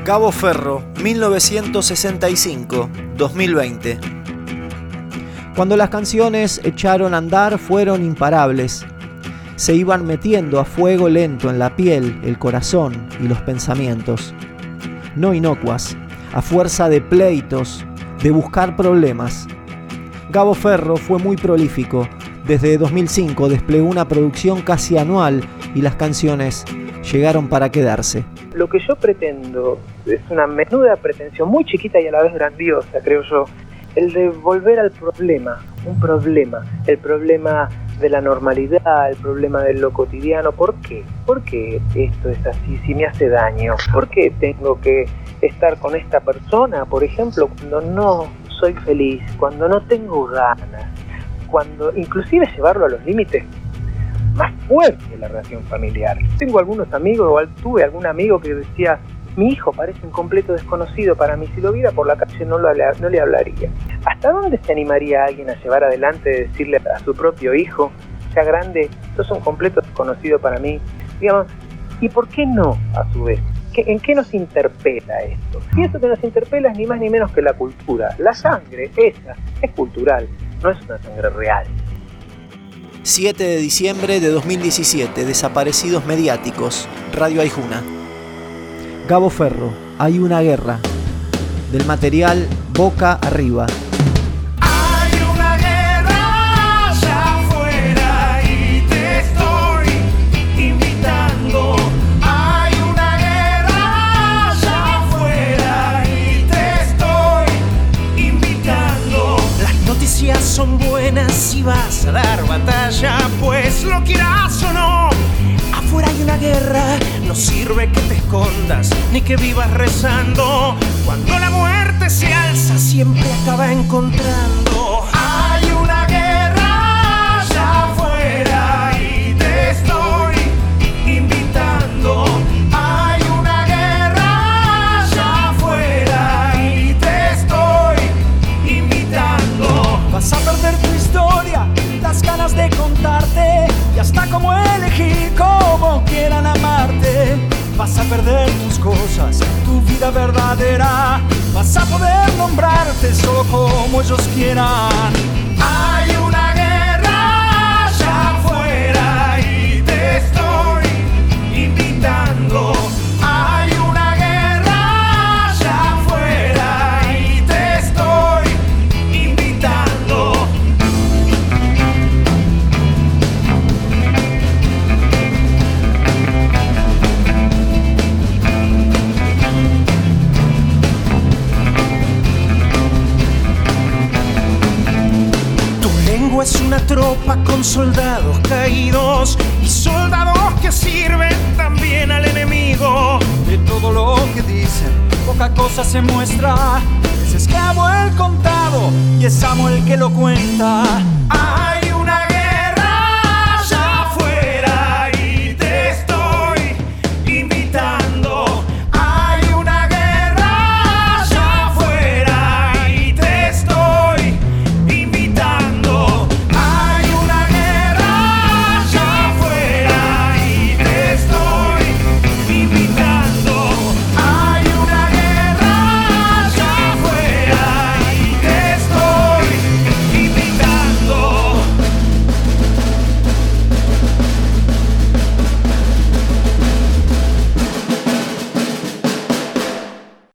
Gabo Ferro, 1965-2020. Cuando las canciones echaron a andar fueron imparables. Se iban metiendo a fuego lento en la piel, el corazón y los pensamientos. No inocuas, a fuerza de pleitos, de buscar problemas. Gabo Ferro fue muy prolífico. Desde 2005 desplegó una producción casi anual y las canciones llegaron para quedarse. Lo que yo pretendo es una menuda pretensión muy chiquita y a la vez grandiosa, creo yo, el de volver al problema, un problema, el problema de la normalidad, el problema de lo cotidiano. ¿Por qué? ¿Por qué esto es así? Si me hace daño, ¿por qué tengo que estar con esta persona, por ejemplo, cuando no soy feliz, cuando no tengo ganas, cuando inclusive llevarlo a los límites más fuertes de la relación familiar? Tengo algunos amigos, o tuve algún amigo que decía: mi hijo parece un completo desconocido para mí, si lo viera por la calle no le hablaría. ¿Hasta dónde se animaría alguien a llevar adelante de decirle a su propio hijo, ya grande, sos un completo desconocido para mí? Digamos, ¿y por qué no, a su vez? ¿En qué nos interpela esto? Y eso que nos interpela es ni más ni menos que la cultura. La sangre, esa, es cultural, no es una sangre real. 7 de diciembre de 2017, desaparecidos mediáticos, Radio Aijuna. Gabo Ferro, Hay una guerra. Del material Boca Arriba. Hay una guerra allá afuera y te estoy invitando. Hay una guerra allá afuera y te estoy invitando. Las noticias son buenas y vas a dar batalla, pues lo quieras o no. Afuera hay una guerra, no sirve que te escondas ni que vivas rezando. Cuando la muerte se alza siempre acaba encontrando. Hay una guerra allá afuera y te estoy invitando. Hay una guerra allá afuera y te estoy invitando. Vas a perder tu historia, las ganas de contarte y hasta cómo elegir cómo quieran amarte. Vas a perder tus cosas, tu vida verdadera. Vas a poder nombrarte solo como ellos quieran. Hay una guerra allá afuera y te estoy invitando. Hay una guerra allá afuera y te estoy invitando. Es una tropa con soldados caídos y soldados que sirven también al enemigo. De todo lo que dicen, poca cosa se muestra. Es esclavo el contado y es amo el que lo cuenta.